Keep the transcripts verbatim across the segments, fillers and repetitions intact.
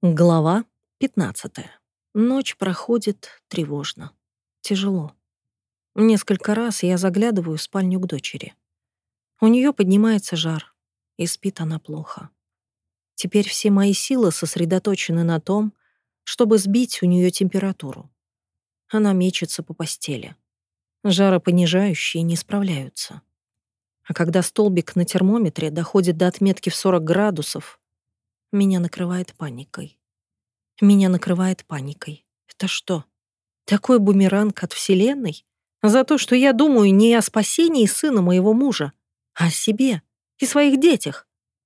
Глава пятнадцатая. Ночь проходит тревожно. Тяжело. Несколько раз я заглядываю в спальню к дочери. У нее поднимается жар, и спит она плохо. Теперь все мои силы сосредоточены на том, чтобы сбить у нее температуру. Она мечется по постели. Жаропонижающие не справляются. А когда столбик на термометре доходит до отметки в сорок градусов, меня накрывает паникой. Меня накрывает паникой. Это что, такой бумеранг от Вселенной? За то, что я думаю не о спасении сына моего мужа, а о себе и своих детях?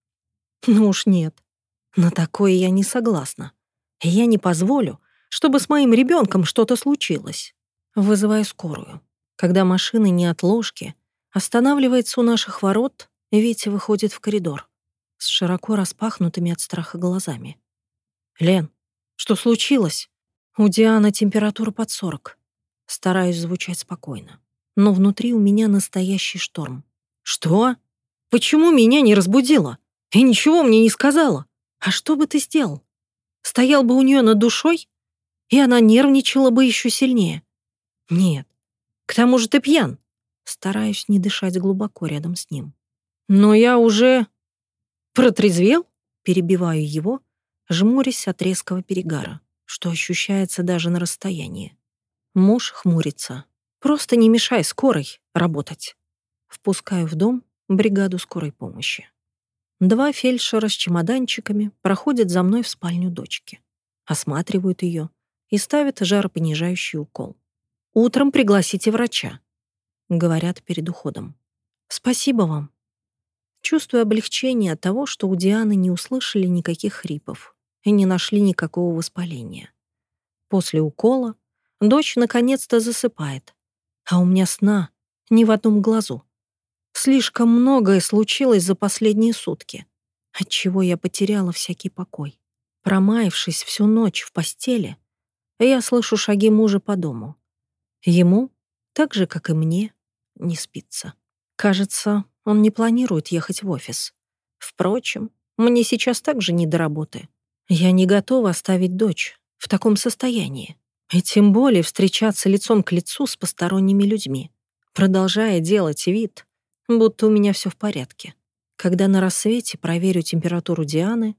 Ну уж нет. На такое я не согласна. И я не позволю, чтобы с моим ребенком что-то случилось. Вызываю скорую. Когда машина неотложки останавливается у наших ворот, Витя выходит в коридор с широко распахнутыми от страха глазами. «Лен, что случилось?» У Дианы температура под сорок. Стараюсь звучать спокойно. Но внутри у меня настоящий шторм. «Что? Почему меня не разбудила? И ничего мне не сказала? А что бы ты сделал? Стоял бы у нее над душой, и она нервничала бы еще сильнее. Нет, к тому же ты пьян». Стараюсь не дышать глубоко рядом с ним. «Но я уже протрезвел?» Перебиваю его, жмурясь от резкого перегара, что ощущается даже на расстоянии. Муж хмурится. «Просто не мешай скорой работать». Впускаю в дом бригаду скорой помощи. Два фельдшера с чемоданчиками проходят за мной в спальню дочки, осматривают ее и ставят жаропонижающий укол. «Утром пригласите врача», — говорят перед уходом. «Спасибо вам». Чувствую облегчение от того, что у Дианы не услышали никаких хрипов и не нашли никакого воспаления. После укола дочь наконец-то засыпает, а у меня сна ни в одном глазу. Слишком многое случилось за последние сутки, отчего я потеряла всякий покой. Промаявшись всю ночь в постели, я слышу шаги мужа по дому. Ему, так же, как и мне, не спится. Кажется, он не планирует ехать в офис. Впрочем, мне сейчас также не до работы. Я не готова оставить дочь в таком состоянии. И тем более встречаться лицом к лицу с посторонними людьми, продолжая делать вид, будто у меня все в порядке. Когда на рассвете проверю температуру Дианы,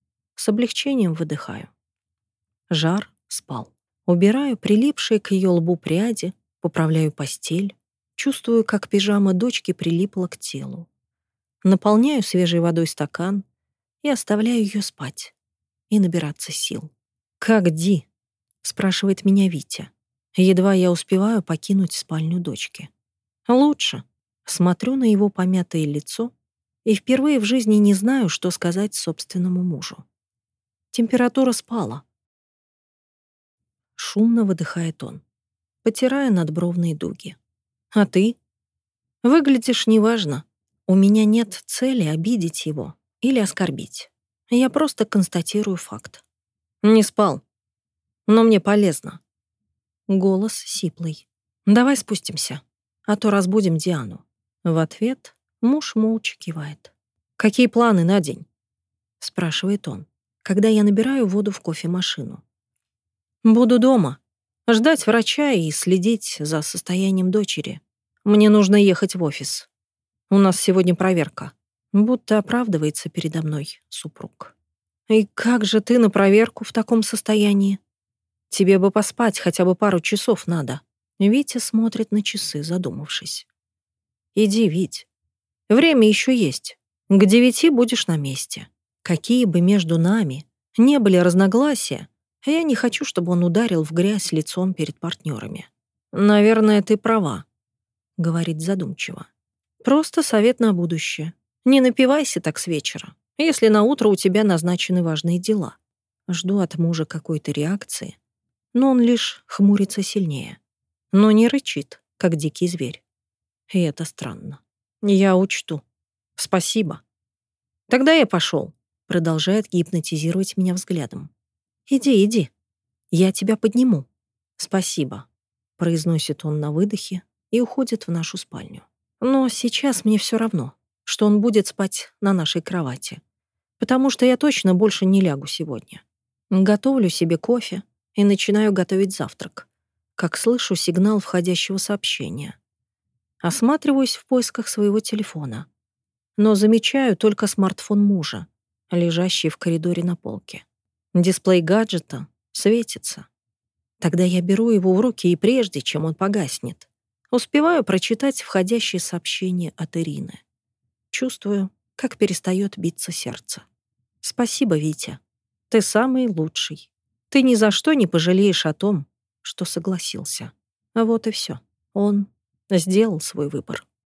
с облегчением выдыхаю. Жар спал. Убираю прилипшие к ее лбу пряди, поправляю постель, чувствую, как пижама дочки прилипла к телу. Наполняю свежей водой стакан и оставляю ее спать и набираться сил. «Как Ди?» — спрашивает меня Витя. Едва я успеваю покинуть спальню дочки. «Лучше». Смотрю на его помятое лицо и впервые в жизни не знаю, что сказать собственному мужу. Температура спала. Шумно выдыхает он, потирая надбровные дуги. «А ты? Выглядишь неважно. У меня нет цели обидеть его или оскорбить. Я просто констатирую факт. Не спал, но мне полезно». Голос сиплый. «Давай спустимся, а то разбудим Диану». В ответ муж молча кивает. «Какие планы на день?» — спрашивает он, когда я набираю воду в кофемашину. «Буду дома, ждать врача и следить за состоянием дочери. Мне нужно ехать в офис. У нас сегодня проверка». Будто оправдывается передо мной супруг. «И как же ты на проверку в таком состоянии? Тебе бы поспать, хотя бы пару часов надо». Витя смотрит на часы, задумавшись. «Иди, Вить. Время еще есть. К девяти будешь на месте. Какие бы между нами не были разногласия, я не хочу, чтобы он ударил в грязь лицом перед партнерами». «Наверное, ты права», — говорит задумчиво. «Просто совет на будущее. Не напивайся так с вечера, если на утро у тебя назначены важные дела». Жду от мужа какой-то реакции, но он лишь хмурится сильнее. Но не рычит, как дикий зверь. И это странно. «Я учту. Спасибо. Тогда я пошел», — продолжает гипнотизировать меня взглядом. «Иди, иди. Я тебя подниму». «Спасибо», — произносит он на выдохе и уходит в нашу спальню. Но сейчас мне все равно, что он будет спать на нашей кровати, потому что я точно больше не лягу сегодня. Готовлю себе кофе и начинаю готовить завтрак, как слышу сигнал входящего сообщения. Осматриваюсь в поисках своего телефона, но замечаю только смартфон мужа, лежащий в коридоре на полке. Дисплей гаджета светится. Тогда я беру его в руки, и прежде чем он погаснет, успеваю прочитать входящее сообщение от Ирины. Чувствую, как перестает биться сердце. «Спасибо, Витя. Ты самый лучший. Ты ни за что не пожалеешь о том, что согласился». А вот и все. Он сделал свой выбор.